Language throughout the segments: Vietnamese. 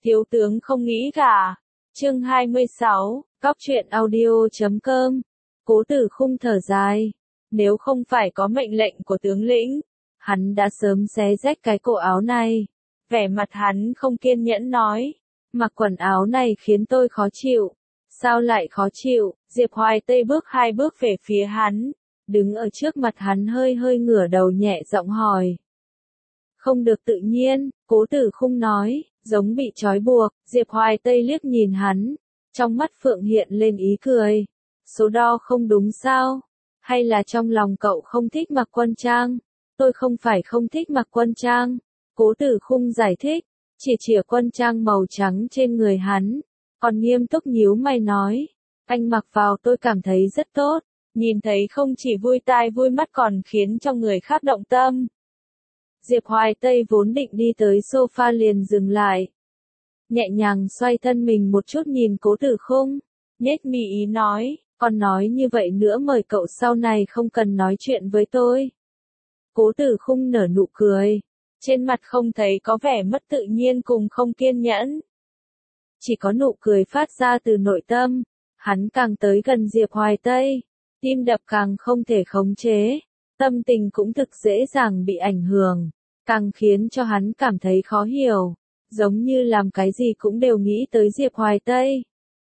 Thiếu tướng không nghĩ cả. Chương 26, Góc truyện audio.com. Cố Tử Khung thở dài. Nếu không phải có mệnh lệnh của tướng lĩnh, hắn đã sớm xé rách cái cổ áo này. Vẻ mặt hắn không kiên nhẫn nói. Mặc quần áo này khiến tôi khó chịu. Sao lại khó chịu? Diệp Hoài Tây bước 2 bước về phía hắn. Đứng ở trước mặt hắn hơi hơi ngửa đầu nhẹ giọng hỏi. Không được tự nhiên, Cố Tử Khung nói, giống bị trói buộc. Diệp Hoài Tây liếc nhìn hắn. Trong mắt Phượng hiện lên ý cười. Số đo không đúng sao? Hay là trong lòng cậu không thích mặc quân trang? Tôi không phải không thích mặc quân trang. Cố Tử Khung giải thích, chỉ chìa quân trang màu trắng trên người hắn. Còn nghiêm túc nhíu mày nói, anh mặc vào tôi cảm thấy rất tốt. Nhìn thấy không chỉ vui tai vui mắt còn khiến cho người khác động tâm. Diệp Hoài Tây vốn định đi tới sofa liền dừng lại. Nhẹ nhàng xoay thân mình một chút nhìn Cố Tử Khung, nhếch mi ý nói, còn nói như vậy nữa mời cậu sau này không cần nói chuyện với tôi. Cố Tử Khung nở nụ cười, trên mặt không thấy có vẻ mất tự nhiên cùng không kiên nhẫn. Chỉ có nụ cười phát ra từ nội tâm, hắn càng tới gần Diệp Hoài Tây, tim đập càng không thể khống chế, tâm tình cũng thực dễ dàng bị ảnh hưởng, càng khiến cho hắn cảm thấy khó hiểu, giống như làm cái gì cũng đều nghĩ tới Diệp Hoài Tây.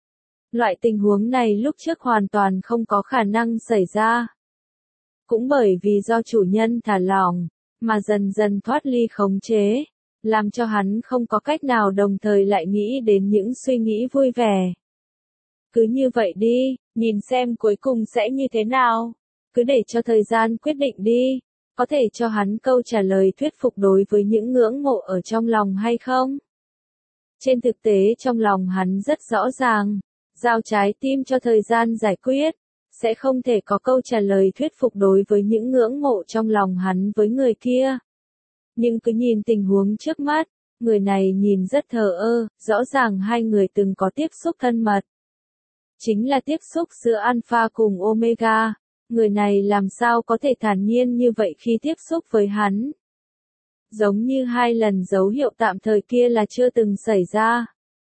Loại tình huống này lúc trước hoàn toàn không có khả năng xảy ra. Cũng bởi vì do chủ nhân thả lỏng, mà dần dần thoát ly khống chế, làm cho hắn không có cách nào đồng thời lại nghĩ đến những suy nghĩ vui vẻ. Cứ như vậy đi, nhìn xem cuối cùng sẽ như thế nào. Cứ để cho thời gian quyết định đi. Có thể cho hắn câu trả lời thuyết phục đối với những ngưỡng mộ ở trong lòng hay không? Trên thực tế trong lòng hắn rất rõ ràng, giao trái tim cho thời gian giải quyết, sẽ không thể có câu trả lời thuyết phục đối với những ngưỡng mộ trong lòng hắn với người kia. Nhưng cứ nhìn tình huống trước mắt, người này nhìn rất thờ ơ, rõ ràng hai người từng có tiếp xúc thân mật. Chính là tiếp xúc giữa Alpha cùng Omega, người này làm sao có thể thản nhiên như vậy khi tiếp xúc với hắn. Giống như 2 lần dấu hiệu tạm thời kia là chưa từng xảy ra.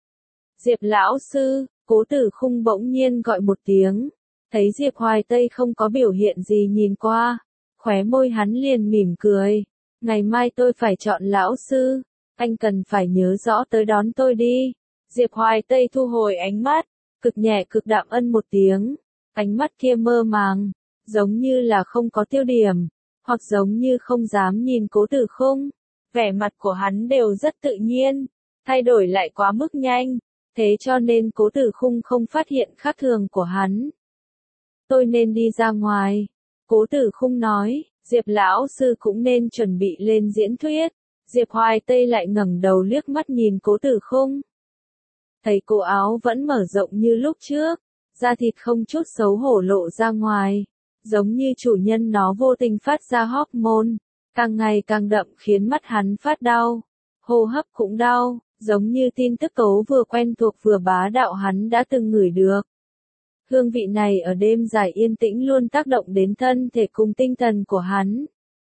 Diệp lão sư, Cố Tử Khung bỗng nhiên gọi một tiếng, thấy Diệp Hoài Tây không có biểu hiện gì nhìn qua, khóe môi hắn liền mỉm cười. Ngày mai tôi phải chọn lão sư, anh cần phải nhớ rõ tới đón tôi đi. Diệp Hoài Tây thu hồi ánh mắt, cực nhẹ cực đạm ân một tiếng, ánh mắt kia mơ màng, giống như là không có tiêu điểm, hoặc giống như không dám nhìn Cố Tử Khung. Vẻ mặt của hắn đều rất tự nhiên, thay đổi lại quá mức nhanh, thế cho nên Cố Tử Khung không phát hiện khác thường của hắn. Tôi nên đi ra ngoài, Cố Tử Khung nói. Diệp lão sư cũng nên chuẩn bị lên diễn thuyết. Diệp Hoài Tây lại ngẩng đầu liếc mắt nhìn Cố Tử Khung. Thấy cổ áo vẫn mở rộng như lúc trước, da thịt không chút xấu hổ lộ ra ngoài, giống như chủ nhân nó vô tình phát ra hormone, càng ngày càng đậm khiến mắt hắn phát đau, hô hấp cũng đau, giống như tin tức tố vừa quen thuộc vừa bá đạo hắn đã từng ngửi được. Hương vị này ở đêm dài yên tĩnh luôn tác động đến thân thể cùng tinh thần của hắn.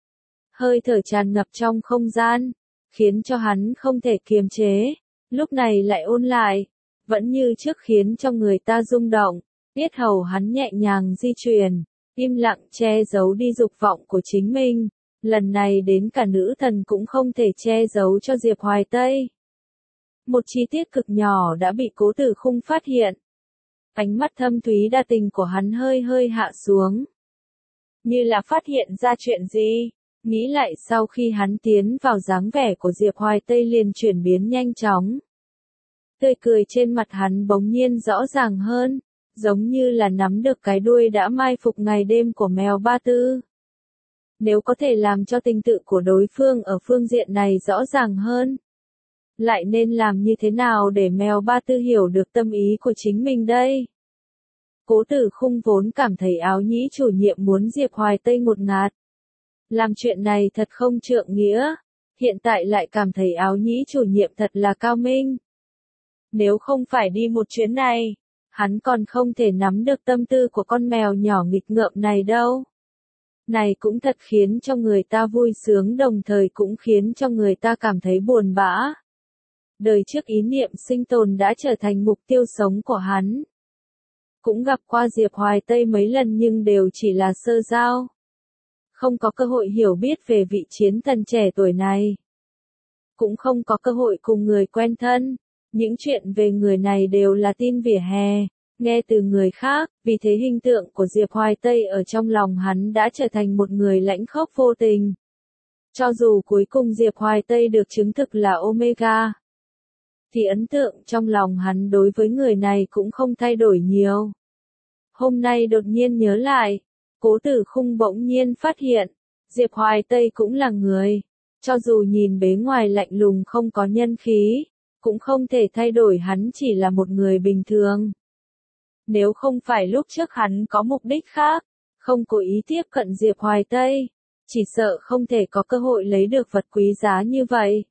Hơi thở tràn ngập trong không gian, khiến cho hắn không thể kiềm chế, lúc này lại ôn lại, vẫn như trước khiến cho người ta rung động, yết hầu hắn nhẹ nhàng di chuyển, im lặng che giấu đi dục vọng của chính mình, lần này đến cả nữ thần cũng không thể che giấu cho Diệp Hoài Tây. Một chi tiết cực nhỏ đã bị Cố Tử Khung phát hiện. Ánh mắt thâm thúy đa tình của hắn hơi hơi hạ xuống. Như là phát hiện ra chuyện gì, nghĩ lại sau khi hắn tiến vào dáng vẻ của Diệp Hoài Tây liền chuyển biến nhanh chóng. Tươi cười trên mặt hắn bỗng nhiên rõ ràng hơn, giống như là nắm được cái đuôi đã mai phục ngày đêm của mèo Ba Tư. Nếu có thể làm cho tình tự của đối phương ở phương diện này rõ ràng hơn, lại nên làm như thế nào để mèo Ba Tư hiểu được tâm ý của chính mình đây? Cố Tử Khung vốn cảm thấy áo nhĩ chủ nhiệm muốn Diệp Hoài Tây ngột ngạt. Làm chuyện này thật không trượng nghĩa, hiện tại lại cảm thấy áo nhĩ chủ nhiệm thật là cao minh. Nếu không phải đi một chuyến này, hắn còn không thể nắm được tâm tư của con mèo nhỏ nghịch ngợm này đâu. Này cũng thật khiến cho người ta vui sướng đồng thời cũng khiến cho người ta cảm thấy buồn bã. Đời trước ý niệm sinh tồn đã trở thành mục tiêu sống của hắn. Cũng gặp qua Diệp Hoài Tây mấy lần nhưng đều chỉ là sơ giao. Không có cơ hội hiểu biết về vị chiến thần trẻ tuổi này. Cũng không có cơ hội cùng người quen thân. Những chuyện về người này đều là tin vỉa hè, nghe từ người khác, vì thế hình tượng của Diệp Hoài Tây ở trong lòng hắn đã trở thành một người lãnh khốc vô tình. Cho dù cuối cùng Diệp Hoài Tây được chứng thực là Omega, thì ấn tượng trong lòng hắn đối với người này cũng không thay đổi nhiều. Hôm nay đột nhiên nhớ lại, Cố Tử Khung bỗng nhiên phát hiện, Diệp Hoài Tây cũng là người, cho dù nhìn bề ngoài lạnh lùng không có nhân khí, cũng không thể thay đổi hắn chỉ là một người bình thường. Nếu không phải lúc trước hắn có mục đích khác, không cố ý tiếp cận Diệp Hoài Tây, chỉ sợ không thể có cơ hội lấy được vật quý giá như vậy.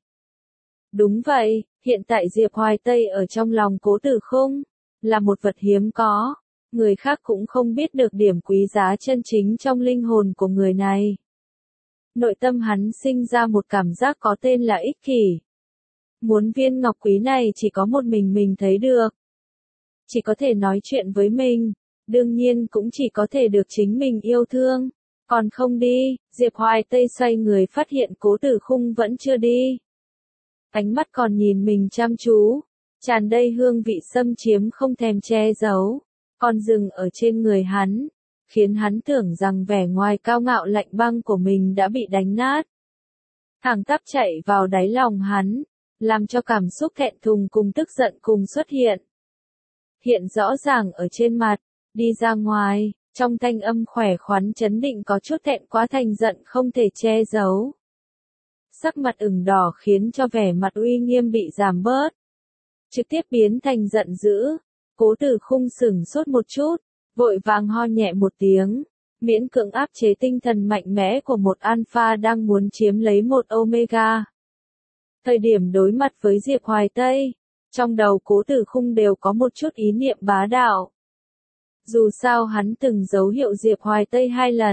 Đúng vậy, hiện tại Diệp Hoài Tây ở trong lòng Cố Tử Khung, là một vật hiếm có, người khác cũng không biết được điểm quý giá chân chính trong linh hồn của người này. Nội tâm hắn sinh ra một cảm giác có tên là ích kỷ. Muốn viên ngọc quý này chỉ có một mình thấy được. Chỉ có thể nói chuyện với mình, đương nhiên cũng chỉ có thể được chính mình yêu thương. Còn không đi, Diệp Hoài Tây xoay người phát hiện Cố Tử Khung vẫn chưa đi. Ánh mắt còn nhìn mình chăm chú, tràn đầy hương vị xâm chiếm không thèm che giấu, còn dừng ở trên người hắn, khiến hắn tưởng rằng vẻ ngoài cao ngạo lạnh băng của mình đã bị đánh nát. Thẳng tắp chạy vào đáy lòng hắn, làm cho cảm xúc thẹn thùng cùng tức giận cùng xuất hiện. Hiện rõ ràng ở trên mặt, đi ra ngoài, trong thanh âm khỏe khoắn chấn định có chút thẹn quá thành giận không thể che giấu. Sắc mặt ửng đỏ khiến cho vẻ mặt uy nghiêm bị giảm bớt, trực tiếp biến thành giận dữ. Cố Tử Khung sửng sốt một chút, vội vàng ho nhẹ một tiếng, miễn cưỡng áp chế tinh thần mạnh mẽ của một alpha đang muốn chiếm lấy một omega. Thời điểm đối mặt với Diệp Hoài Tây, trong đầu Cố Tử Khung đều có một chút ý niệm bá đạo. Dù sao hắn từng dấu hiệu Diệp Hoài Tây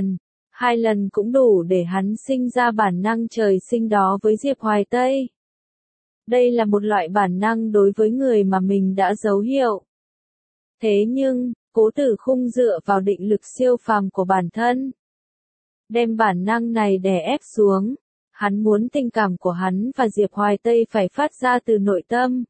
2 lần cũng đủ để hắn sinh ra bản năng trời sinh đó với Diệp Hoài Tây. Đây là một loại bản năng đối với người mà mình đã dấu hiệu. Thế nhưng, Cố Tử Khung dựa vào định lực siêu phàm của bản thân, đem bản năng này đè ép xuống. Hắn muốn tình cảm của hắn và Diệp Hoài Tây phải phát ra từ nội tâm,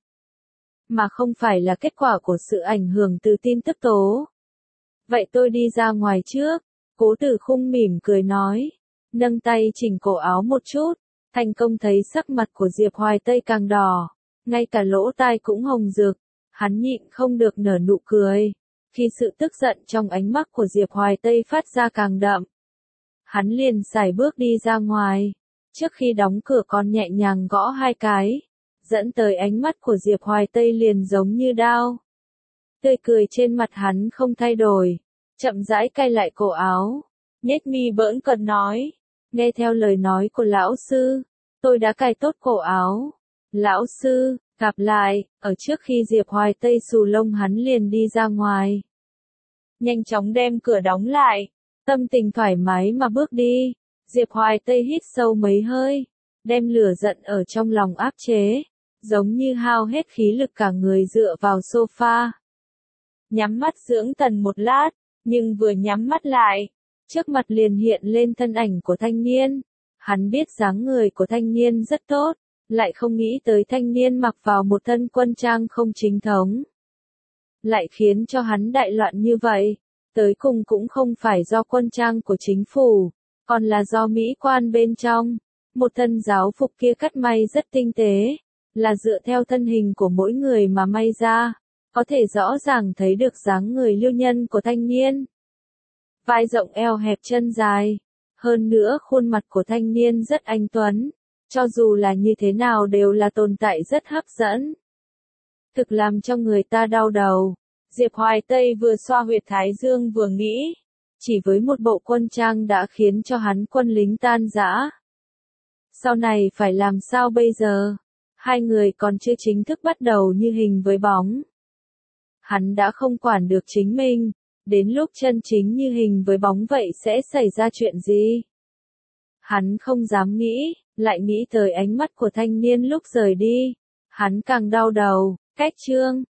mà không phải là kết quả của sự ảnh hưởng từ tin tức tố. Vậy tôi đi ra ngoài trước, Cố Tử Khung mỉm cười nói, nâng tay chỉnh cổ áo một chút, thành công thấy sắc mặt của Diệp Hoài Tây càng đỏ, ngay cả lỗ tai cũng hồng rực, hắn nhịn không được nở nụ cười, khi sự tức giận trong ánh mắt của Diệp Hoài Tây phát ra càng đậm. Hắn liền sải bước đi ra ngoài, trước khi đóng cửa còn nhẹ nhàng gõ 2 cái, dẫn tới ánh mắt của Diệp Hoài Tây liền giống như đao. Tươi cười trên mặt hắn không thay đổi, chậm rãi cay lại cổ áo, nhếch mi bỡn cợt nói, nghe theo lời nói của lão sư, tôi đã cài tốt cổ áo. Lão sư, gặp lại, ở trước khi Diệp Hoài Tây xù lông hắn liền đi ra ngoài. Nhanh chóng đem cửa đóng lại, tâm tình thoải mái mà bước đi. Diệp Hoài Tây hít sâu mấy hơi, đem lửa giận ở trong lòng áp chế, giống như hao hết khí lực cả người dựa vào sofa. Nhắm mắt dưỡng thần một lát, nhưng vừa nhắm mắt lại, trước mặt liền hiện lên thân ảnh của thanh niên. Hắn biết dáng người của thanh niên rất tốt, lại không nghĩ tới thanh niên mặc vào một thân quân trang không chính thống, lại khiến cho hắn đại loạn như vậy. Tới cùng cũng không phải do quân trang của chính phủ, còn là do mỹ quan bên trong. Một thân giáo phục kia cắt may rất tinh tế, là dựa theo thân hình của mỗi người mà may ra, có thể rõ ràng thấy được dáng người lưu nhân của thanh niên. Vai rộng eo hẹp chân dài, hơn nữa khuôn mặt của thanh niên rất anh tuấn, cho dù là như thế nào đều là tồn tại rất hấp dẫn. Thực làm cho người ta đau đầu. Diệp Hoài Tây vừa xoa huyệt thái dương vừa nghĩ, chỉ với một bộ quân trang đã khiến cho hắn quân lính tan rã. Sau này phải làm sao bây giờ? Hai người còn chưa chính thức bắt đầu như hình với bóng. Hắn đã không quản được chính mình, đến lúc chân chính như hình với bóng vậy sẽ xảy ra chuyện gì? Hắn không dám nghĩ, lại nghĩ tới ánh mắt của thanh niên lúc rời đi. Hắn càng đau đầu, cách Trương